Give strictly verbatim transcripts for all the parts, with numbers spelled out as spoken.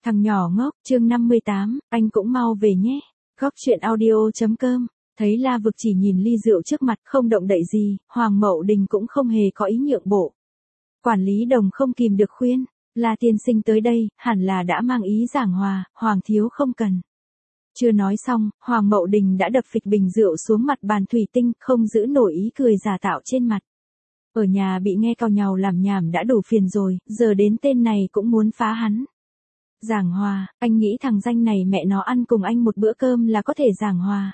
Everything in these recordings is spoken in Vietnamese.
Thằng nhỏ ngốc, chương năm mươi tám, anh cũng mau về nhé. Góc chuyện audio.com. Thấy La Vực chỉ nhìn ly rượu trước mặt không động đậy gì, Hoàng Mậu Đình cũng không hề có ý nhượng bộ. Quản lý Đồng không kìm được khuyên, La tiên sinh tới đây, hẳn là đã mang ý giảng hòa, Hoàng thiếu không cần. Chưa nói xong, Hoàng Mậu Đình đã đập phịch bình rượu xuống mặt bàn thủy tinh, không giữ nổi ý cười giả tạo trên mặt. Ở nhà bị nghe càu nhàu làm nhảm đã đủ phiền rồi, giờ đến tên này cũng muốn phá hắn. Giảng hòa, anh nghĩ thằng danh này mẹ nó ăn cùng anh một bữa cơm là có thể giảng hòa.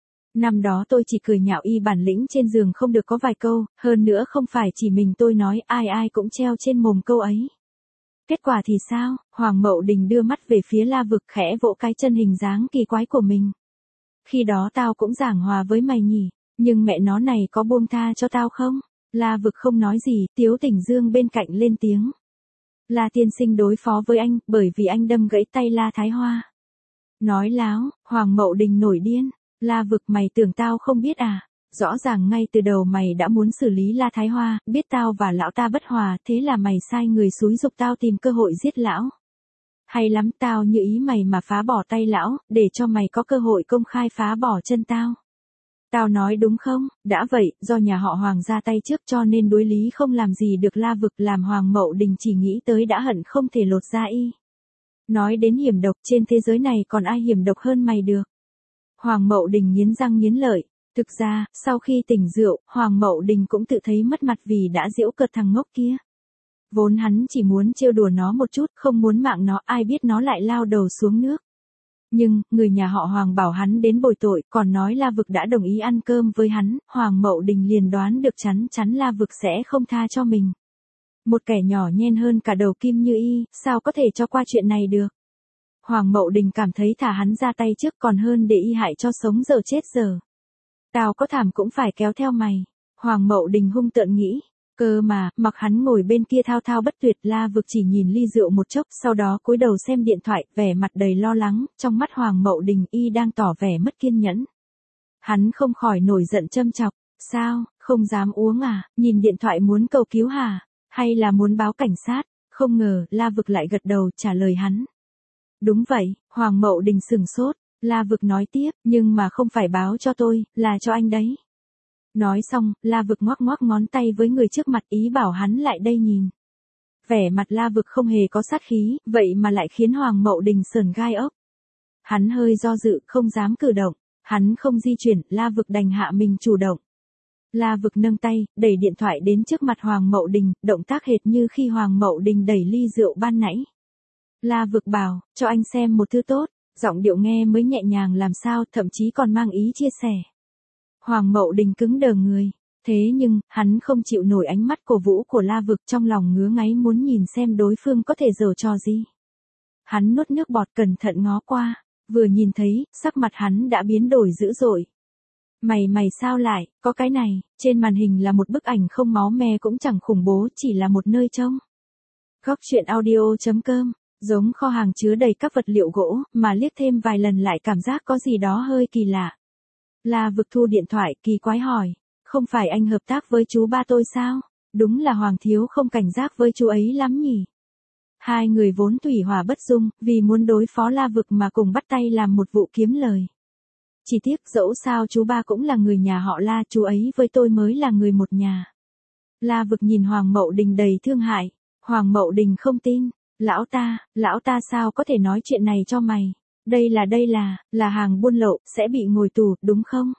Năm đó tôi chỉ cười nhạo y bản lĩnh trên giường không được có vài câu, hơn nữa không phải chỉ mình tôi nói, ai ai cũng treo trên mồm câu ấy. Kết quả thì sao? Hoàng Mậu Đình đưa mắt về phía La Vực khẽ vỗ cái chân hình dáng kỳ quái của mình. Khi đó tao cũng giảng hòa với mày nhỉ, nhưng mẹ nó này có buông tha cho tao không? La Vực không nói gì, Tiếu Tỉnh Dương bên cạnh lên tiếng. La tiên sinh đối phó với anh, bởi vì anh đâm gãy tay La Thái Hoa. Nói láo, Hoàng Mậu Đình nổi điên. La Vực, mày tưởng tao không biết à? Rõ ràng ngay từ đầu mày đã muốn xử lý La Thái Hoa, biết tao và lão ta bất hòa, thế là mày sai người xúi giục tao tìm cơ hội giết lão. Hay lắm, tao như ý mày mà phá bỏ tay lão, để cho mày có cơ hội công khai phá bỏ chân tao. Tao nói đúng không? Đã vậy, do nhà họ Hoàng ra tay trước cho nên đối lý không làm gì được La Vực, làm Hoàng Mậu Đình chỉ nghĩ tới đã hận không thể lột da y. Nói đến hiểm độc, trên thế giới này còn ai hiểm độc hơn mày được. Hoàng Mậu Đình nghiến răng nghiến lợi. Thực ra, sau khi tỉnh rượu, Hoàng Mậu Đình cũng tự thấy mất mặt vì đã giễu cợt thằng ngốc kia. Vốn hắn chỉ muốn trêu đùa nó một chút, không muốn mạng nó, ai biết nó lại lao đầu xuống nước. Nhưng, người nhà họ Hoàng bảo hắn đến bồi tội, còn nói La Vực đã đồng ý ăn cơm với hắn, Hoàng Mậu Đình liền đoán được chắn chắn La Vực sẽ không tha cho mình. Một kẻ nhỏ nhen hơn cả đầu kim như y, sao có thể cho qua chuyện này được. Hoàng Mậu Đình cảm thấy thả hắn ra tay trước còn hơn để y hại cho sống giờ chết giờ. Tao có thảm cũng phải kéo theo mày. Hoàng Mậu Đình hung tợn nghĩ. Cơ mà, mặc hắn ngồi bên kia thao thao bất tuyệt, La Vực chỉ nhìn ly rượu một chốc, sau đó cúi đầu xem điện thoại, vẻ mặt đầy lo lắng, trong mắt Hoàng Mậu Đình y đang tỏ vẻ mất kiên nhẫn. Hắn không khỏi nổi giận châm chọc. Sao, không dám uống à, nhìn điện thoại muốn cầu cứu hả? Hay là muốn báo cảnh sát? Không ngờ, La Vực lại gật đầu trả lời hắn. Đúng vậy, Hoàng Mậu Đình sừng sốt. La Vực nói tiếp, nhưng mà không phải báo cho tôi, là cho anh đấy. Nói xong, La Vực ngoắc ngoắc ngón tay với người trước mặt, ý bảo hắn lại đây nhìn. Vẻ mặt La Vực không hề có sát khí, vậy mà lại khiến Hoàng Mậu Đình sởn gai ốc. Hắn hơi do dự, không dám cử động. Hắn không di chuyển, La Vực đành hạ mình chủ động. La Vực nâng tay, đẩy điện thoại đến trước mặt Hoàng Mậu Đình, động tác hệt như khi Hoàng Mậu Đình đẩy ly rượu ban nãy. La Vực bảo, cho anh xem một thứ tốt. Giọng điệu nghe mới nhẹ nhàng làm sao, thậm chí còn mang ý chia sẻ. Hoàng Mậu Đình cứng đờ người. Thế nhưng, hắn không chịu nổi ánh mắt cổ vũ của La Vực, trong lòng ngứa ngáy muốn nhìn xem đối phương có thể giở trò gì. Hắn nuốt nước bọt cẩn thận ngó qua. Vừa nhìn thấy, sắc mặt hắn đã biến đổi dữ dội. Mày mày sao lại, có cái này, trên màn hình là một bức ảnh không máu me cũng chẳng khủng bố, chỉ là một nơi trông. Góc chuyện audio.com. Giống kho hàng chứa đầy các vật liệu gỗ, mà liếc thêm vài lần lại cảm giác có gì đó hơi kỳ lạ. La Vực thu điện thoại, kỳ quái hỏi. Không phải anh hợp tác với chú ba tôi sao? Đúng là Hoàng thiếu không cảnh giác với chú ấy lắm nhỉ? Hai người vốn thủy hỏa bất dung, vì muốn đối phó La Vực mà cùng bắt tay làm một vụ kiếm lời. Chỉ tiếc dẫu sao chú ba cũng là người nhà họ La, chú ấy với tôi mới là người một nhà. La Vực nhìn Hoàng Mậu Đình đầy thương hại. Hoàng Mậu Đình không tin. Lão ta, lão ta sao có thể nói chuyện này cho mày? Đây là đây là, là hàng buôn lậu, sẽ bị ngồi tù, đúng không?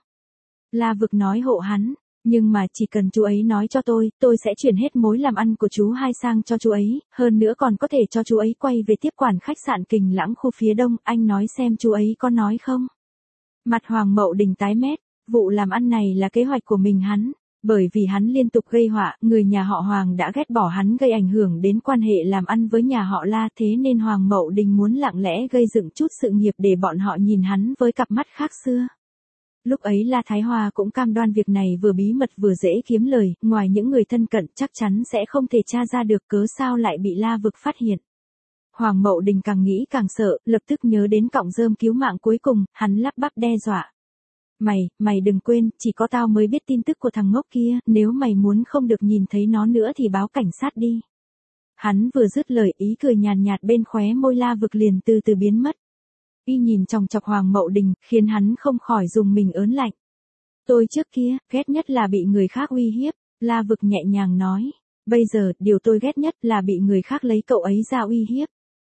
La Vực nói hộ hắn, nhưng mà chỉ cần chú ấy nói cho tôi, tôi sẽ chuyển hết mối làm ăn của chú hai sang cho chú ấy, hơn nữa còn có thể cho chú ấy quay về tiếp quản khách sạn Kình Lãng khu phía đông, anh nói xem chú ấy có nói không? Mặt Hoàng Mậu Đình tái mét, vụ làm ăn này là kế hoạch của mình hắn. Bởi vì hắn liên tục gây họa, người nhà họ Hoàng đã ghét bỏ hắn, gây ảnh hưởng đến quan hệ làm ăn với nhà họ La, thế nên Hoàng Mậu Đình muốn lặng lẽ gây dựng chút sự nghiệp để bọn họ nhìn hắn với cặp mắt khác xưa. Lúc ấy La Thái Hoa cũng cam đoan việc này vừa bí mật vừa dễ kiếm lời, ngoài những người thân cận chắc chắn sẽ không thể tra ra được, cớ sao lại bị La Vực phát hiện. Hoàng Mậu Đình càng nghĩ càng sợ, lập tức nhớ đến cọng rơm cứu mạng cuối cùng, hắn lắp bắp đe dọa. Mày, mày đừng quên, chỉ có tao mới biết tin tức của thằng ngốc kia, nếu mày muốn không được nhìn thấy nó nữa thì báo cảnh sát đi. Hắn vừa dứt lời, ý cười nhàn nhạt, nhạt bên khóe môi La Vực liền từ từ biến mất. Y nhìn chòng chọc Hoàng Mậu Đình, khiến hắn không khỏi dùng mình ớn lạnh. Tôi trước kia, ghét nhất là bị người khác uy hiếp, La Vực nhẹ nhàng nói. Bây giờ, điều tôi ghét nhất là bị người khác lấy cậu ấy ra uy hiếp.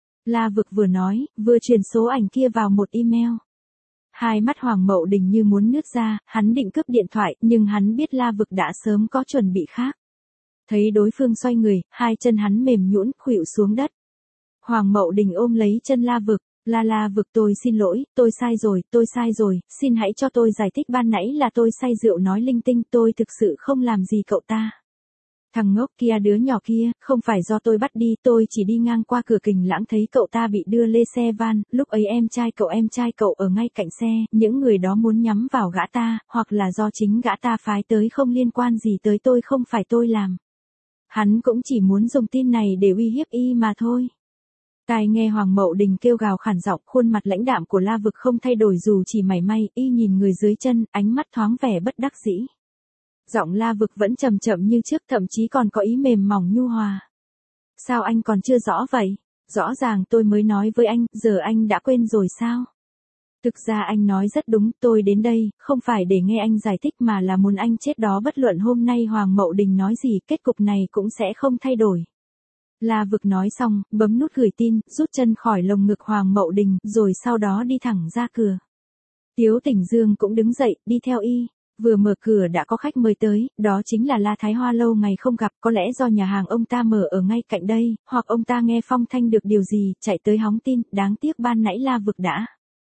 La Vực vừa nói, vừa truyền số ảnh kia vào một email. Hai mắt Hoàng Mậu Đình như muốn nứt ra, hắn định cướp điện thoại, nhưng hắn biết La Vực đã sớm có chuẩn bị khác. Thấy đối phương xoay người, hai chân hắn mềm nhũn khuỵu xuống đất. Hoàng Mậu Đình ôm lấy chân La Vực. La La Vực, tôi xin lỗi, tôi sai rồi, tôi sai rồi, xin hãy cho tôi giải thích, ban nãy là tôi say rượu nói linh tinh, tôi thực sự không làm gì cậu ta. Thằng ngốc kia, đứa nhỏ kia, không phải do tôi bắt đi, tôi chỉ đi ngang qua cửa Kình Lãng thấy cậu ta bị đưa lê xe van, lúc ấy em trai cậu em trai cậu ở ngay cạnh xe, những người đó muốn nhắm vào gã ta, hoặc là do chính gã ta phái tới, không liên quan gì tới tôi, không phải tôi làm. Hắn cũng chỉ muốn dùng tin này để uy hiếp y mà thôi. Tai nghe Hoàng Mậu Đình kêu gào khản giọng, khuôn mặt lãnh đạm của La Vực không thay đổi dù chỉ mảy may, y nhìn người dưới chân, ánh mắt thoáng vẻ bất đắc dĩ. Giọng La Vực vẫn trầm chậm như trước, thậm chí còn có ý mềm mỏng nhu hòa. Sao anh còn chưa rõ vậy? Rõ ràng tôi mới nói với anh, giờ anh đã quên rồi sao? Thực ra anh nói rất đúng, tôi đến đây, không phải để nghe anh giải thích mà là muốn anh chết đó, bất luận hôm nay Hoàng Mậu Đình nói gì, kết cục này cũng sẽ không thay đổi. La Vực nói xong, bấm nút gửi tin, rút chân khỏi lồng ngực Hoàng Mậu Đình, rồi sau đó đi thẳng ra cửa. Tiếu Tỉnh Dương cũng đứng dậy, đi theo y. Vừa mở cửa đã có khách mời tới, đó chính là La Thái Hoa, lâu ngày không gặp, có lẽ do nhà hàng ông ta mở ở ngay cạnh đây, hoặc ông ta nghe phong thanh được điều gì, chạy tới hóng tin, đáng tiếc ban nãy La Vực đã.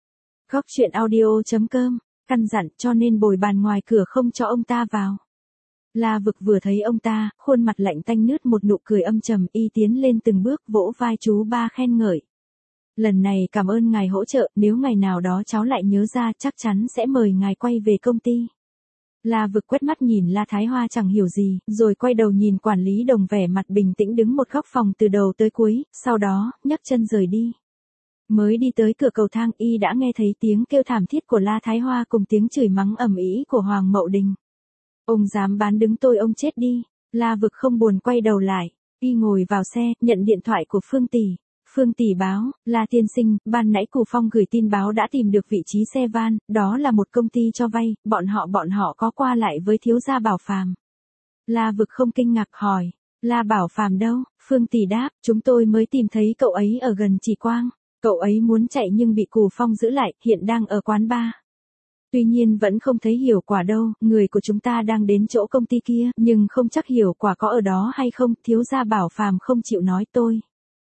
Góc truyện audio chấm com, căn dặn cho nên bồi bàn ngoài cửa không cho ông ta vào. La Vực vừa thấy ông ta, khuôn mặt lạnh tanh nứt một nụ cười âm trầm, y tiến lên từng bước vỗ vai chú ba khen ngợi. Lần này cảm ơn ngài hỗ trợ, nếu ngày nào đó cháu lại nhớ ra chắc chắn sẽ mời ngài quay về công ty. La Vực quét mắt nhìn La Thái Hoa chẳng hiểu gì, rồi quay đầu nhìn quản lý Đồng vẻ mặt bình tĩnh đứng một góc phòng từ đầu tới cuối, sau đó, nhấc chân rời đi. Mới đi tới cửa cầu thang, y đã nghe thấy tiếng kêu thảm thiết của La Thái Hoa cùng tiếng chửi mắng ầm ĩ của Hoàng Mậu Đình. Ông dám bán đứng tôi, ông chết đi. La Vực không buồn quay đầu lại, y ngồi vào xe, nhận điện thoại của Phương Tỷ. Phương Tỷ báo, La tiên sinh, ban nãy Cù Phong gửi tin báo đã tìm được vị trí xe van, đó là một công ty cho vay, bọn họ bọn họ có qua lại với thiếu gia Bảo Phàm. La Vực không kinh ngạc hỏi, La Bảo Phàm đâu? Phương Tỷ đáp, chúng tôi mới tìm thấy cậu ấy ở gần Trì Quang, cậu ấy muốn chạy nhưng bị Cù Phong giữ lại, hiện đang ở quán bar. Tuy nhiên vẫn không thấy Hiểu Quả đâu, người của chúng ta đang đến chỗ công ty kia, nhưng không chắc Hiểu Quả có ở đó hay không, thiếu gia Bảo Phàm không chịu nói tôi.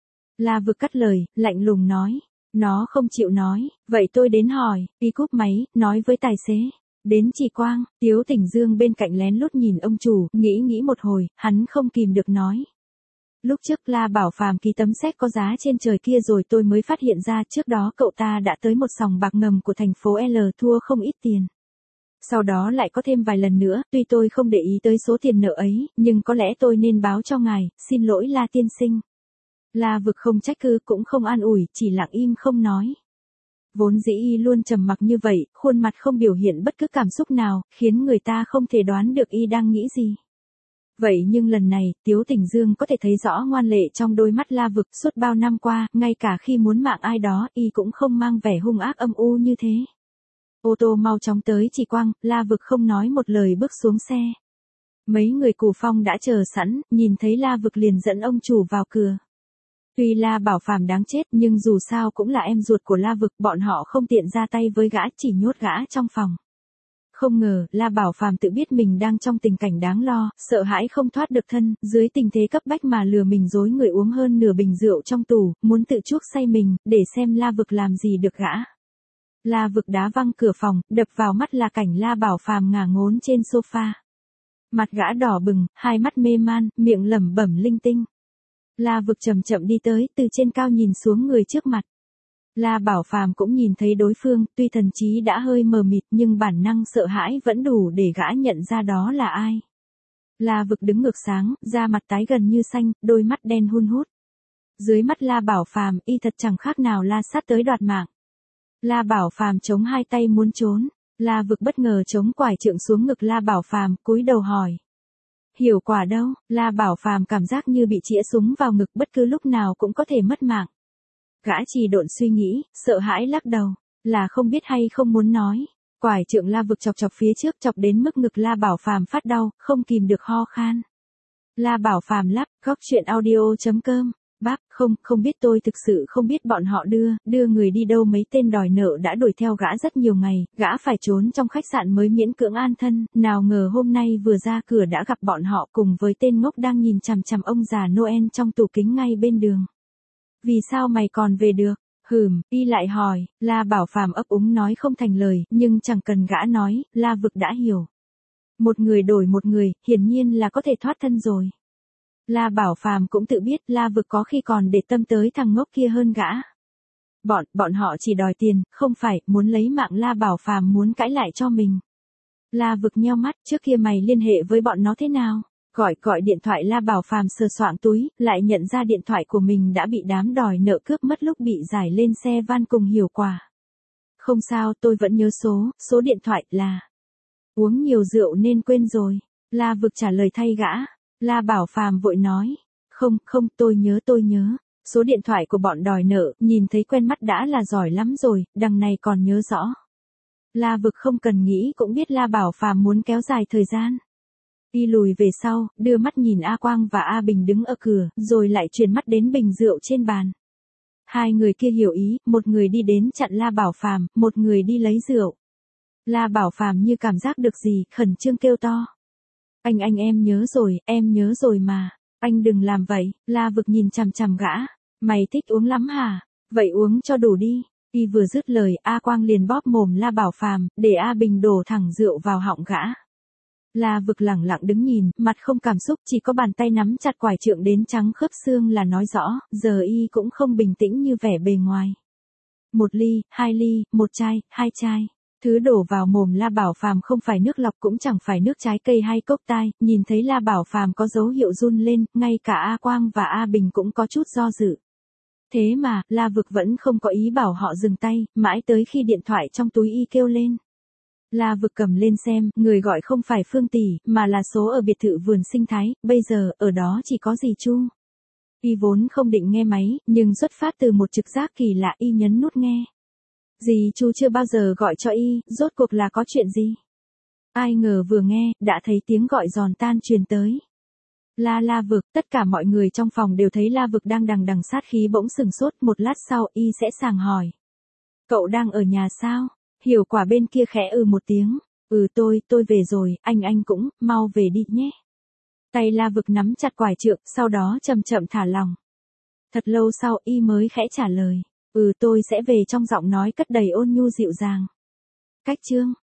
La Vực cắt lời, lạnh lùng nói, nó không chịu nói, vậy tôi đến hỏi, y cúp máy, nói với tài xế. Đến Trì Quang, Tiếu Tỉnh Dương bên cạnh lén lút nhìn ông chủ, nghĩ nghĩ một hồi, hắn không kìm được nói. Lúc trước La Bảo Phàm ký tấm séc có giá trên trời kia rồi tôi mới phát hiện ra, trước đó cậu ta đã tới một sòng bạc ngầm của thành phố L thua không ít tiền. Sau đó lại có thêm vài lần nữa, tuy tôi không để ý tới số tiền nợ ấy, nhưng có lẽ tôi nên báo cho ngài, xin lỗi La tiên sinh. La Vực không trách cứ cũng không an ủi, chỉ lặng im không nói. Vốn dĩ y luôn trầm mặc như vậy, khuôn mặt không biểu hiện bất cứ cảm xúc nào, khiến người ta không thể đoán được y đang nghĩ gì. Vậy nhưng lần này, Tiếu Tỉnh Dương có thể thấy rõ ngoan lệ trong đôi mắt La Vực, suốt bao năm qua, ngay cả khi muốn mạng ai đó, y cũng không mang vẻ hung ác âm u như thế. Ô tô mau chóng tới Trì Quang, La Vực không nói một lời bước xuống xe. Mấy người Cù Phong đã chờ sẵn, nhìn thấy La Vực liền dẫn ông chủ vào cửa. Tuy La Bảo Phàm đáng chết nhưng dù sao cũng là em ruột của La Vực, bọn họ không tiện ra tay với gã, chỉ nhốt gã trong phòng. Không ngờ, La Bảo Phàm tự biết mình đang trong tình cảnh đáng lo, sợ hãi không thoát được thân, dưới tình thế cấp bách mà lừa mình dối người uống hơn nửa bình rượu trong tủ, muốn tự chuốc say mình, để xem La Vực làm gì được gã. La Vực đá văng cửa phòng, đập vào mắt là cảnh La Bảo Phàm ngả ngốn trên sofa. Mặt gã đỏ bừng, hai mắt mê man, miệng lẩm bẩm linh tinh. La Vực chậm chậm đi tới, từ trên cao nhìn xuống người trước mặt. La Bảo Phàm cũng nhìn thấy đối phương, tuy thần trí đã hơi mờ mịt nhưng bản năng sợ hãi vẫn đủ để gã nhận ra đó là ai. La Vực đứng ngược sáng, da mặt tái gần như xanh, đôi mắt đen hun hút. Dưới mắt La Bảo Phàm, y thật chẳng khác nào La Sát tới đoạt mạng. La Bảo Phàm chống hai tay muốn trốn, La Vực bất ngờ chống quải trượng xuống ngực La Bảo Phàm, cúi đầu hỏi. Hiểu Quả đâu? La Bảo Phàm cảm giác như bị chĩa súng vào ngực, bất cứ lúc nào cũng có thể mất mạng. Gã trì độn suy nghĩ, sợ hãi lắc đầu, là không biết hay không muốn nói. Quải trượng La Vực chọc chọc phía trước, chọc đến mức ngực La Bảo Phàm phát đau, không kìm được ho khan. La Bảo Phàm lắp, góc chuyện audio chấm com. Bác, không, không biết, tôi thực sự không biết bọn họ đưa, đưa người đi đâu. Mấy tên đòi nợ đã đuổi theo gã rất nhiều ngày, gã phải trốn trong khách sạn mới miễn cưỡng an thân, nào ngờ hôm nay vừa ra cửa đã gặp bọn họ cùng với tên ngốc đang nhìn chằm chằm ông già Noel trong tủ kính ngay bên đường. Vì sao mày còn về được? Hừm, y lại hỏi, La Bảo Phàm ấp úng nói không thành lời, nhưng chẳng cần gã nói, La Vực đã hiểu. Một người đổi một người, hiển nhiên là có thể thoát thân rồi. La Bảo Phàm cũng tự biết La Vực có khi còn để tâm tới thằng ngốc kia hơn gã. Bọn, bọn họ chỉ đòi tiền, không phải, muốn lấy mạng. La Bảo Phàm muốn cãi lại cho mình. La Vực nheo mắt, trước kia mày liên hệ với bọn nó thế nào? Gọi, gọi điện thoại. La Bảo Phàm sờ soạng túi, lại nhận ra điện thoại của mình đã bị đám đòi nợ cướp mất lúc bị giải lên xe van cùng Hiểu Quả. Không sao, tôi vẫn nhớ số, số điện thoại là... Uống nhiều rượu nên quên rồi. La Vực trả lời thay gã. La Bảo Phàm vội nói, không, không, tôi nhớ tôi nhớ, số điện thoại của bọn đòi nợ, nhìn thấy quen mắt đã là giỏi lắm rồi, đằng này còn nhớ rõ. La Vực không cần nghĩ cũng biết La Bảo Phàm muốn kéo dài thời gian. Y lùi về sau, đưa mắt nhìn A Quang và A Bình đứng ở cửa, rồi lại chuyển mắt đến bình rượu trên bàn. Hai người kia hiểu ý, một người đi đến chặn La Bảo Phàm, một người đi lấy rượu. La Bảo Phàm như cảm giác được gì, khẩn trương kêu to. Anh anh em nhớ rồi, em nhớ rồi mà. Anh đừng làm vậy. La Vực nhìn chằm chằm gã. Mày thích uống lắm hả? Vậy uống cho đủ đi. Y vừa dứt lời, A Quang liền bóp mồm La Bảo Phàm, để A Bình đổ thẳng rượu vào họng gã. La Vực lẳng lặng đứng nhìn, mặt không cảm xúc, chỉ có bàn tay nắm chặt quải trượng đến trắng khớp xương là nói rõ, giờ y cũng không bình tĩnh như vẻ bề ngoài. Một ly, hai ly, một chai, hai chai. Thứ đổ vào mồm La Bảo Phàm không phải nước lọc cũng chẳng phải nước trái cây hay cốc tai, nhìn thấy La Bảo Phàm có dấu hiệu run lên, ngay cả A Quang và A Bình cũng có chút do dự. Thế mà, La Vực vẫn không có ý bảo họ dừng tay, mãi tới khi điện thoại trong túi y kêu lên. La Vực cầm lên xem, người gọi không phải Phương Tỷ, mà là số ở biệt thự vườn sinh thái, bây giờ, ở đó chỉ có dì Chu. Y vốn không định nghe máy, nhưng xuất phát từ một trực giác kỳ lạ y nhấn nút nghe. Dì Chu chưa bao giờ gọi cho y, rốt cuộc là có chuyện gì? Ai ngờ vừa nghe, đã thấy tiếng gọi giòn tan truyền tới. La La Vực, tất cả mọi người trong phòng đều thấy La Vực đang đằng đằng sát khí bỗng sừng sốt, một lát sau y sẽ sàng hỏi. Cậu đang ở nhà sao? Hiểu Quả bên kia khẽ ừ một tiếng. Ừ tôi, tôi về rồi, anh anh cũng, mau về đi nhé. Tay La Vực nắm chặt quải trượng, sau đó chậm chậm thả lòng. Thật lâu sau y mới khẽ trả lời. Ừ tôi sẽ về, trong giọng nói cất đầy ôn nhu dịu dàng. Cách chương